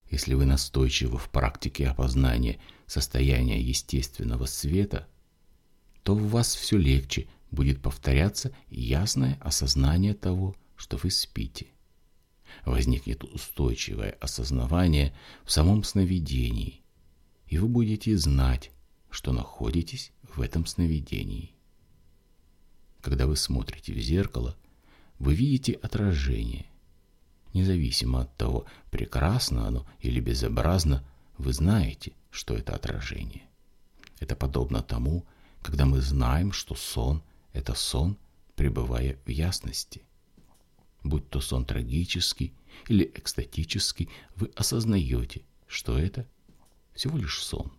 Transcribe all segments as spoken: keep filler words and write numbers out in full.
Если вы настойчивы в практике опознания состояния естественного света, то в вас все легче будет повторяться ясное осознание того, что вы спите. Возникнет устойчивое осознавание в самом сновидении, и вы будете знать, что находитесь в этом сновидении. Когда вы смотрите в зеркало, вы видите отражение. Независимо от того, прекрасно оно или безобразно, вы знаете, что это отражение. Это подобно тому, когда мы знаем, что сон – это сон, пребывая в ясности. Будь то сон трагический или экстатический, вы осознаете, что это всего лишь сон.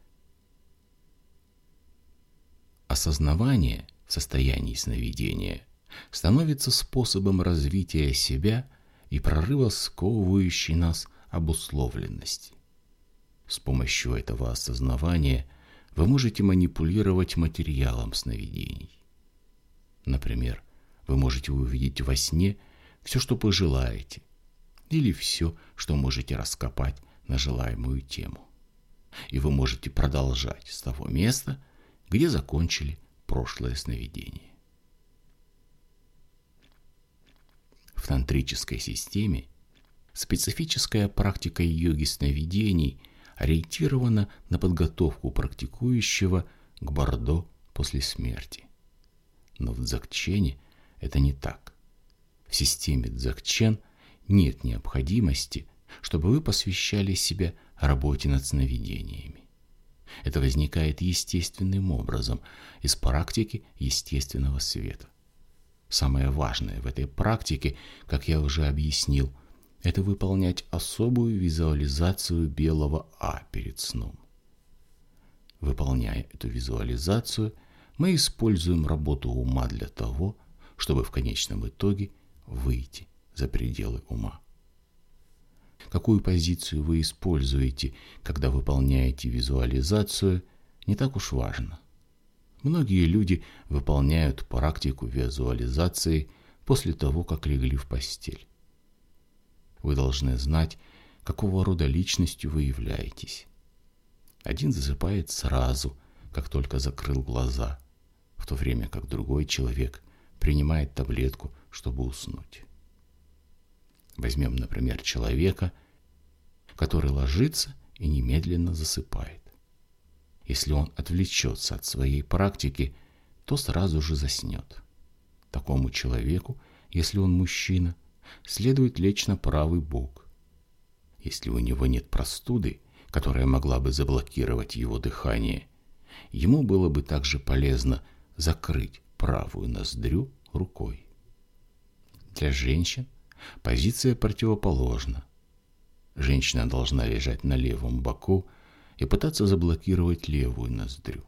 Осознавание в состоянии сновидения становится способом развития себя и прорыва сковывающей нас обусловленности. С помощью этого осознавания вы можете манипулировать материалом сновидений. Например, вы можете увидеть во сне все, что пожелаете, или все, что можете раскопать на желаемую тему. И вы можете продолжать с того места, где закончили прошлое сновидение. В тантрической системе специфическая практика йоги сновидений ориентирована на подготовку практикующего к бордо после смерти. Но в дзогчене это не так. В системе дзогчен нет необходимости, чтобы вы посвящали себя работе над сновидениями. Это возникает естественным образом из практики естественного света. Самое важное в этой практике, как я уже объяснил, это выполнять особую визуализацию белого А перед сном. Выполняя эту визуализацию, мы используем работу ума для того, чтобы в конечном итоге выйти за пределы ума. Какую позицию вы используете, когда выполняете визуализацию, не так уж важно. Многие люди выполняют практику визуализации после того, как легли в постель. Вы должны знать, какого рода личностью вы являетесь. Один засыпает сразу, как только закрыл глаза, в то время как другой человек принимает таблетку, чтобы уснуть. Возьмем, например, человека, который ложится и немедленно засыпает. Если он отвлечется от своей практики, то сразу же заснет. Такому человеку, если он мужчина, следует лечь на правый бок. Если у него нет простуды, которая могла бы заблокировать его дыхание, ему было бы также полезно закрыть правую ноздрю рукой. Для женщин позиция противоположна. Женщина должна лежать на левом боку и пытаться заблокировать левую ноздрю.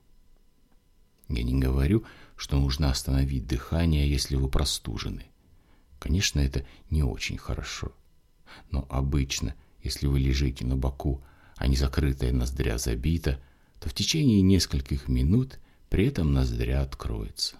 Я не говорю, что нужно остановить дыхание, если вы простужены. Конечно, это не очень хорошо. Но обычно, если вы лежите на боку, а не закрытая ноздря забита, то в течение нескольких минут при этом ноздря откроется.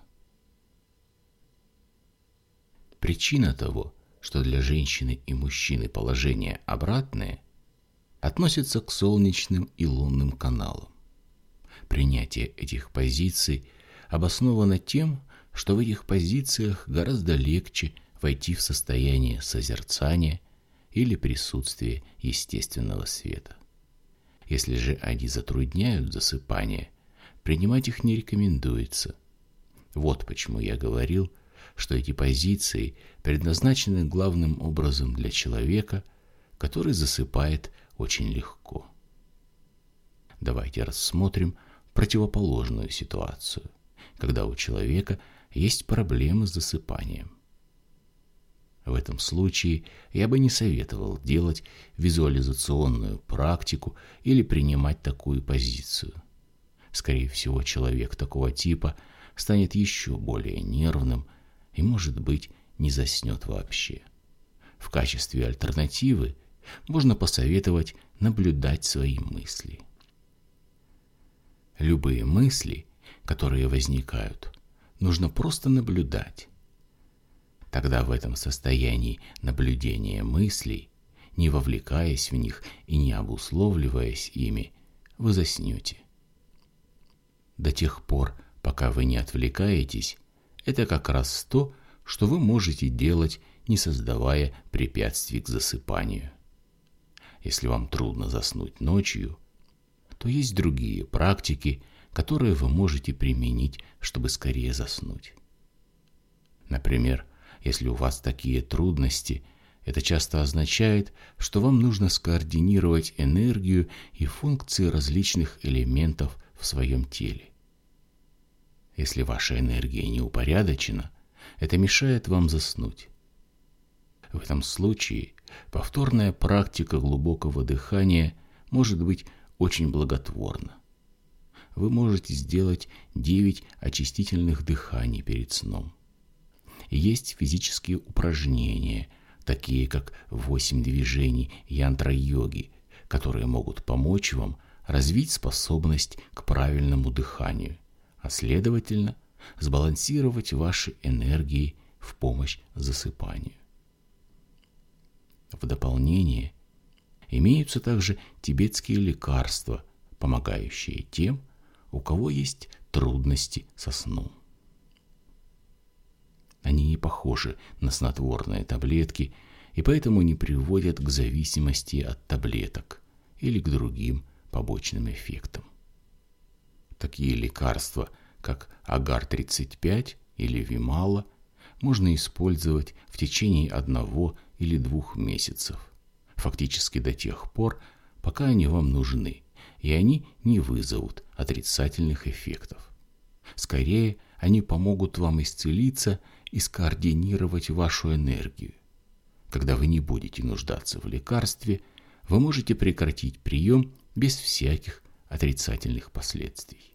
Причина того, что для женщины и мужчины положение обратное, относится к солнечным и лунным каналам. Принятие этих позиций обосновано тем, что в этих позициях гораздо легче войти в состояние созерцания или присутствия естественного света. Если же они затрудняют засыпание, принимать их не рекомендуется. Вот почему я говорил, что эти позиции предназначены главным образом для человека, который засыпает очень легко. Давайте рассмотрим противоположную ситуацию, когда у человека есть проблемы с засыпанием. В этом случае я бы не советовал делать визуализационную практику или принимать такую позицию. Скорее всего, человек такого типа станет еще более нервным и, может быть, не заснет вообще. В качестве альтернативы можно посоветовать наблюдать свои мысли. Любые мысли, которые возникают, нужно просто наблюдать. Тогда в этом состоянии наблюдения мыслей не вовлекаясь в них и не обусловливаясь ими, вы заснете. До тех пор, пока вы не отвлекаетесь, это как раз то, что вы можете делать, не создавая препятствий к засыпанию. Если вам трудно заснуть ночью, то есть другие практики, которые вы можете применить, чтобы скорее заснуть. Например, если у вас такие трудности, это часто означает, что вам нужно скоординировать энергию и функции различных элементов в своем теле. Если ваша энергия не упорядочена, это мешает вам заснуть. В этом случае повторная практика глубокого дыхания может быть очень благотворна. Вы можете сделать девять очистительных дыханий перед сном. Есть физические упражнения, такие как восемь движений янтра-йоги, которые могут помочь вам развить способность к правильному дыханию, а следовательно, сбалансировать ваши энергии в помощь засыпанию. В дополнение имеются также тибетские лекарства, помогающие тем, у кого есть трудности со сном. Они не похожи на снотворные таблетки и поэтому не приводят к зависимости от таблеток или к другим побочным эффектам. Такие лекарства, как агар тридцать пять или вимала, можно использовать в течение одного или двух месяцев, фактически до тех пор, пока они вам нужны, и они не вызовут отрицательных эффектов. Скорее, они помогут вам исцелиться и скоординировать вашу энергию. Когда вы не будете нуждаться в лекарстве, вы можете прекратить прием без всяких отрицательных последствий.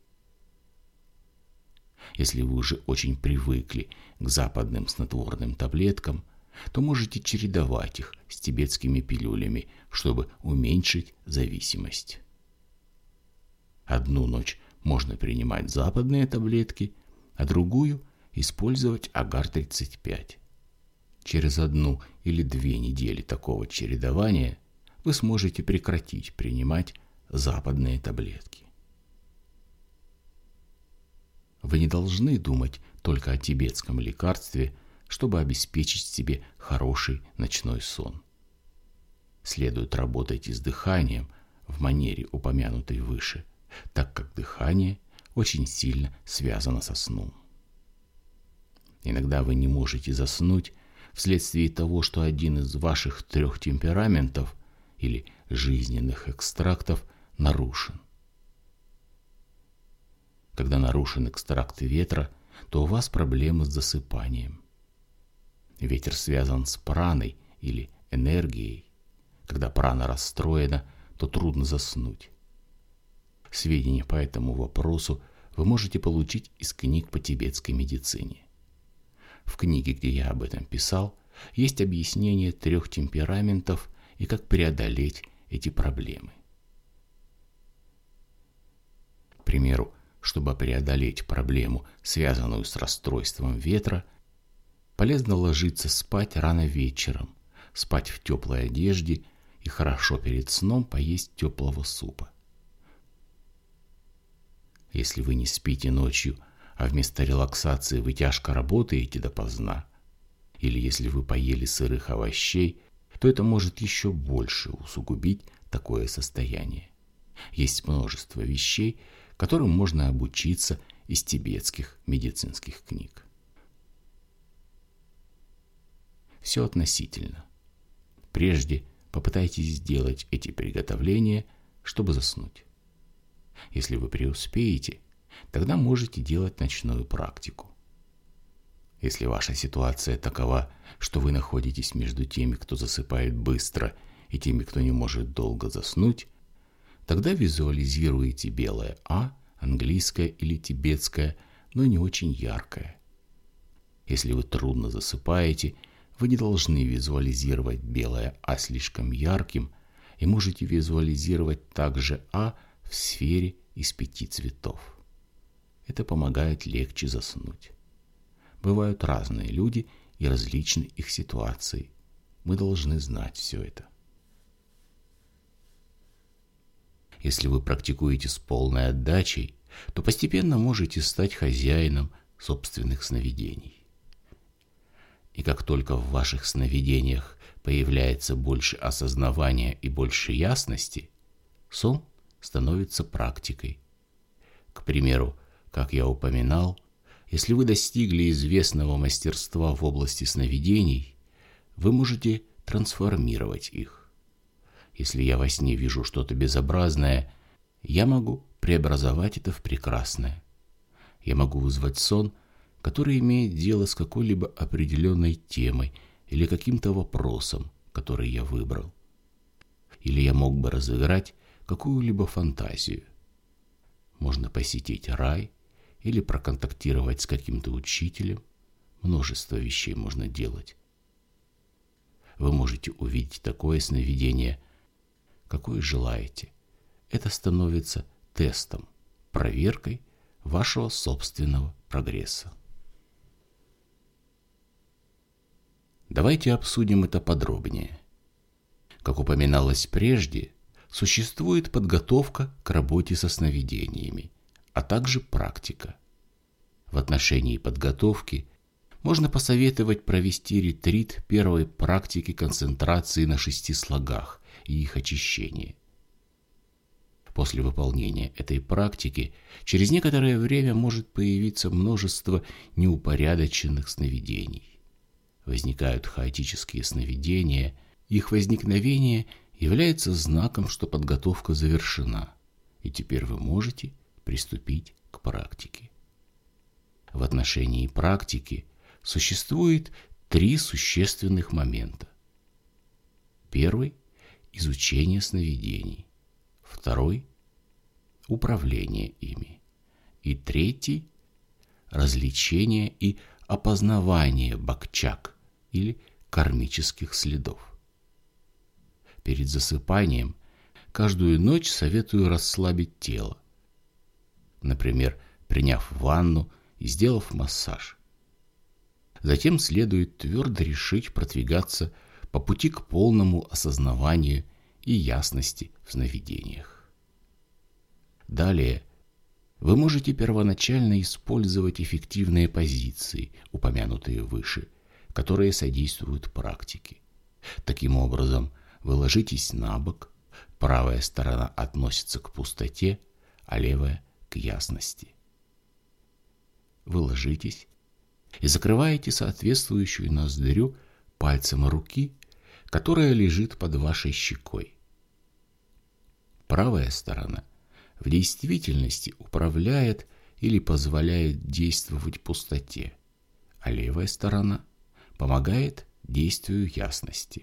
Если вы уже очень привыкли к западным снотворным таблеткам, то можете чередовать их с тибетскими пилюлями, чтобы уменьшить зависимость. Одну ночь можно принимать западные таблетки, а другую использовать агар тридцать пять. Через одну или две недели такого чередования вы сможете прекратить принимать западные таблетки. Вы не должны думать только о тибетском лекарстве, чтобы обеспечить себе хороший ночной сон. Следует работать и с дыханием в манере, упомянутой выше, так как дыхание очень сильно связано со сном. Иногда вы не можете заснуть вследствие того, что один из ваших трех темпераментов или жизненных экстрактов нарушен. Когда нарушен экстракт ветра, то у вас проблемы с засыпанием. Ветер связан с праной или энергией. Когда прана расстроена, то трудно заснуть. Сведения по этому вопросу вы можете получить из книг по тибетской медицине. В книге, где я об этом писал, есть объяснение трех темпераментов и как преодолеть эти проблемы. К примеру, чтобы преодолеть проблему, связанную с расстройством ветра, полезно ложиться спать рано вечером, спать в теплой одежде и хорошо перед сном поесть теплого супа. Если вы не спите ночью, а вместо релаксации вы тяжко работаете допоздна, или если вы поели сырых овощей, то это может еще больше усугубить такое состояние. Есть множество вещей, которым можно обучиться из тибетских медицинских книг. Все относительно. Прежде попытайтесь сделать эти приготовления, чтобы заснуть. Если вы преуспеете, тогда можете делать ночную практику. Если ваша ситуация такова, что вы находитесь между теми, кто засыпает быстро, и теми, кто не может долго заснуть, тогда визуализируйте белое А, английское или тибетское, но не очень яркое. Если вы трудно засыпаете, вы не должны визуализировать белое А слишком ярким и можете визуализировать также А в сфере из пяти цветов. Это помогает легче заснуть. Бывают разные люди и различны их ситуации. Мы должны знать все это. Если вы практикуете с полной отдачей, то постепенно можете стать хозяином собственных сновидений. И как только в ваших сновидениях появляется больше осознавания и больше ясности, сон становится практикой. К примеру, как я упоминал, если вы достигли известного мастерства в области сновидений, вы можете трансформировать их. Если я во сне вижу что-то безобразное, я могу преобразовать это в прекрасное. Я могу вызвать сон, который имеет дело с какой-либо определенной темой или каким-то вопросом, который я выбрал. Или я мог бы разыграть какую-либо фантазию. Можно посетить рай или проконтактировать с каким-то учителем. Множество вещей можно делать. Вы можете увидеть такое сновидение, какое желаете. Это становится тестом, проверкой вашего собственного прогресса. Давайте обсудим это подробнее. Как упоминалось прежде, существует подготовка к работе со сновидениями, а также практика. В отношении подготовки можно посоветовать провести ретрит первой практики концентрации на шести слогах и их очищения. После выполнения этой практики через некоторое время может появиться множество неупорядоченных сновидений. Возникают хаотические сновидения, их возникновение является знаком, что подготовка завершена, и теперь вы можете приступить к практике. В отношении практики существует три существенных момента. Первый – изучение сновидений. Второй – управление ими. И третий – развлечение и опознавание бакчак или кармических следов. Перед засыпанием каждую ночь советую расслабить тело. Например, приняв ванну и сделав массаж. Затем следует твердо решить продвигаться по пути к полному осознаванию и ясности в сновидениях. Далее вы можете первоначально использовать эффективные позиции, упомянутые выше, которые содействуют практике. Таким образом, вы ложитесь на бок, правая сторона относится к пустоте, а левая – к ясности. Вы ложитесь и закрываете соответствующую ноздрю пальцем руки, которая лежит под вашей щекой. Правая сторона в действительности управляет или позволяет действовать пустоте, а левая сторона помогает действию ясности.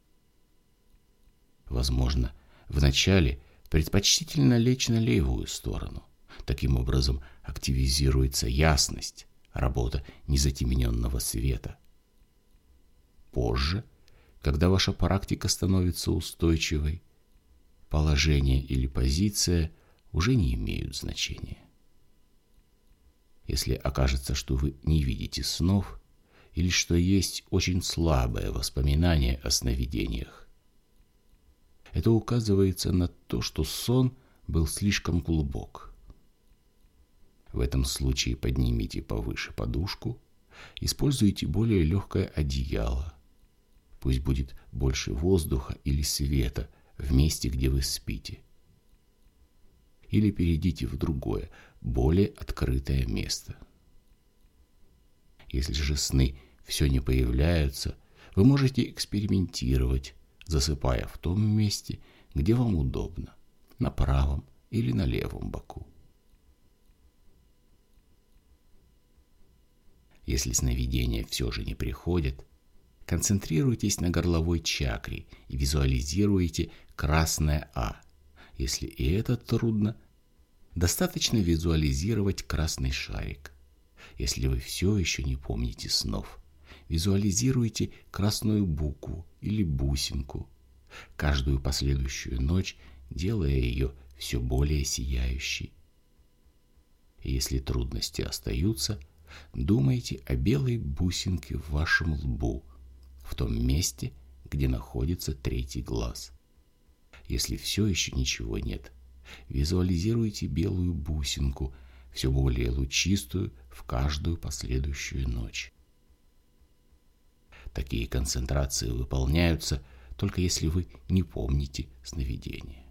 Возможно, вначале предпочтительно лечь на левую сторону. Таким образом активизируется ясность, работа незатемненного света. Позже, когда ваша практика становится устойчивой, положение или позиция уже не имеют значения. Если окажется, что вы не видите снов или что есть очень слабое воспоминание о сновидениях, это указывается на то, что сон был слишком глубок. В этом случае поднимите повыше подушку, используйте более легкое одеяло. Пусть будет больше воздуха или света в месте, где вы спите. Или перейдите в другое, более открытое место. Если же сны все не появляются, вы можете экспериментировать, засыпая в том месте, где вам удобно, на правом или на левом боку. Если сновидения все же не приходят, концентрируйтесь на горловой чакре и визуализируйте красное А. Если и это трудно, достаточно визуализировать красный шарик. Если вы все еще не помните снов, визуализируйте красную букву или бусинку, каждую последующую ночь делая ее все более сияющей. И если трудности остаются, думайте о белой бусинке в вашем лбу, в том месте, где находится третий глаз. Если все еще ничего нет, Визуализируйте белую бусинку, все более лучистую в каждую последующую ночь. Такие концентрации выполняются только если вы не помните сновидение.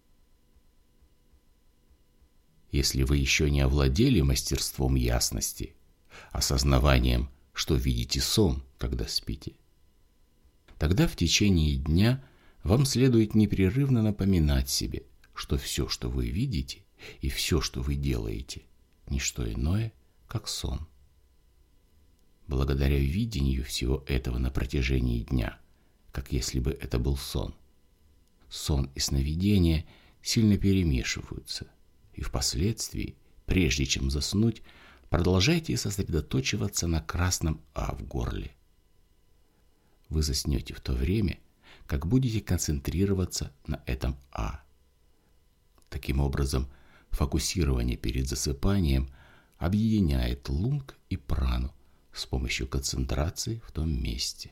Если вы еще не овладели мастерством ясности, осознаванием, что видите сон, когда спите, тогда в течение дня вам следует непрерывно напоминать себе, что все, что вы видите, и все, что вы делаете, не что иное, как сон. Благодаря видению всего этого на протяжении дня, как если бы это был сон, сон и сновидение сильно перемешиваются, и впоследствии, прежде чем заснуть, продолжайте сосредоточиваться на красном «А» в горле. Вы заснете в то время, как будете концентрироваться на этом «А». Таким образом, фокусирование перед засыпанием объединяет лунг и прану с помощью концентрации в том месте.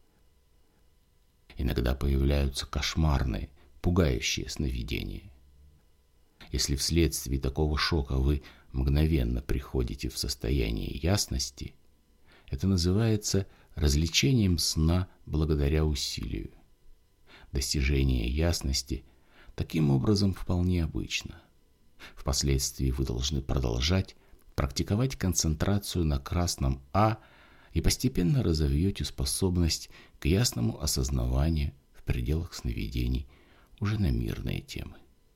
Иногда появляются кошмарные, пугающие сновидения. Если вследствие такого шока вы мгновенно приходите в состояние ясности, это называется развлечением сна благодаря усилию. Достижение ясности таким образом вполне обычно. Впоследствии вы должны продолжать практиковать концентрацию на красном «А» и постепенно разовьете способность к ясному осознаванию в пределах сновидений уже на мирные темы.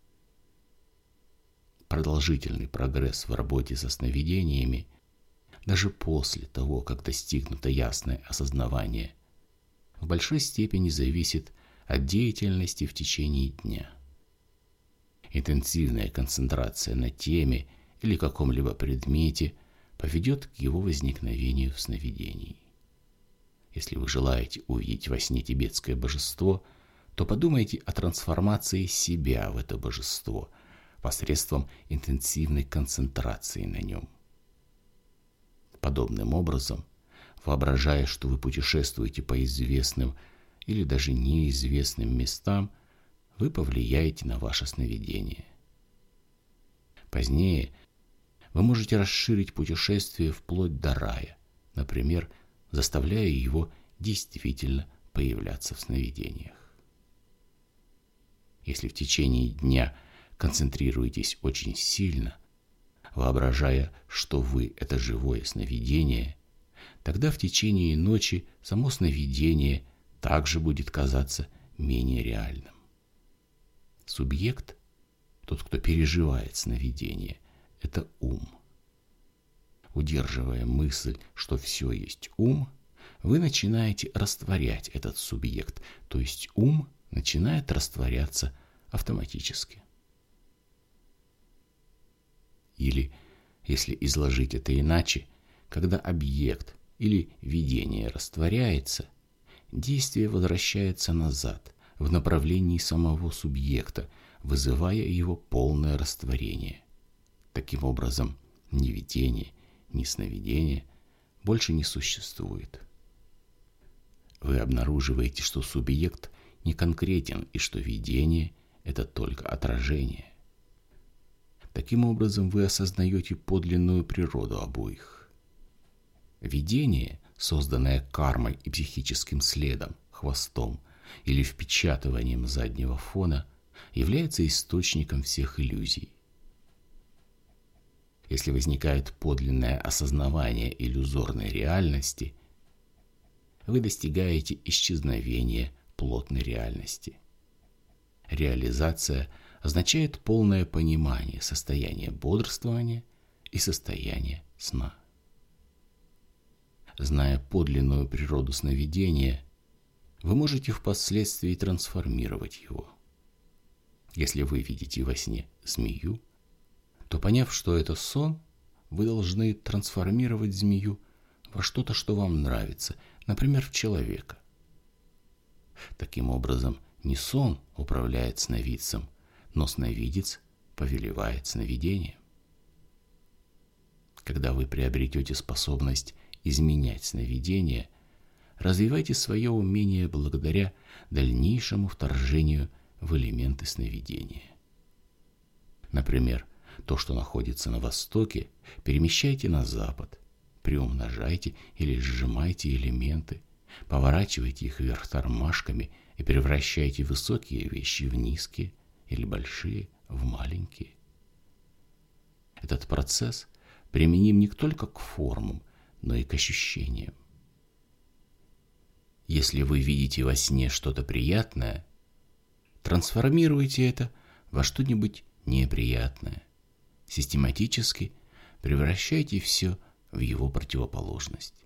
Продолжительный прогресс в работе со сновидениями, даже после того, как достигнуто ясное осознавание, в большой степени зависит от деятельности в течение дня. Интенсивная концентрация на теме или каком-либо предмете поведет к его возникновению в сновидении. Если вы желаете увидеть во сне тибетское божество, то подумайте о трансформации себя в это божество посредством интенсивной концентрации на нем. Подобным образом, воображая, что вы путешествуете по известным или даже неизвестным местам, вы повлияете на ваше сновидение. Позднее вы можете расширить путешествие вплоть до рая, например, заставляя его действительно появляться в сновидениях. Если в течение дня концентрируетесь очень сильно, воображая, что вы – это живое сновидение, тогда в течение ночи само сновидение также будет казаться менее реальным. Субъект, тот, кто переживает сновидение, это ум. Удерживая мысль, что все есть ум, вы начинаете растворять этот субъект, то есть ум начинает растворяться автоматически. Или, если изложить это иначе, когда объект или видение растворяется, действие возвращается назад, в направлении самого субъекта, вызывая его полное растворение. Таким образом, ни видение, ни сновидение больше не существует. Вы обнаруживаете, что субъект не конкретен и что видение – это только отражение. Таким образом, вы осознаете подлинную природу обоих. Видение, созданное кармой и психическим следом, хвостом или впечатыванием заднего фона, является источником всех иллюзий. Если возникает подлинное осознавание иллюзорной реальности, вы достигаете исчезновения плотной реальности. Реализация означает полное понимание состояния бодрствования и состояния сна. Зная подлинную природу сновидения, вы можете впоследствии трансформировать его. Если вы видите во сне змею, то, поняв, что это сон, вы должны трансформировать змею во что-то, что вам нравится, например, в человека. Таким образом, не сон управляет сновидцем, но сновидец повелевает сновидением. Когда вы приобретете способность изменять сновидение, развивайте свое умение благодаря дальнейшему вторжению в элементы сновидения. Например, то, что находится на востоке, перемещайте на запад, приумножайте или сжимайте элементы, поворачивайте их вверх тормашками и превращайте высокие вещи в низкие или большие в маленькие. Этот процесс применим не только к формам, но и к ощущениям. Если вы видите во сне что-то приятное, трансформируйте это во что-нибудь неприятное. Систематически превращайте все в его противоположность.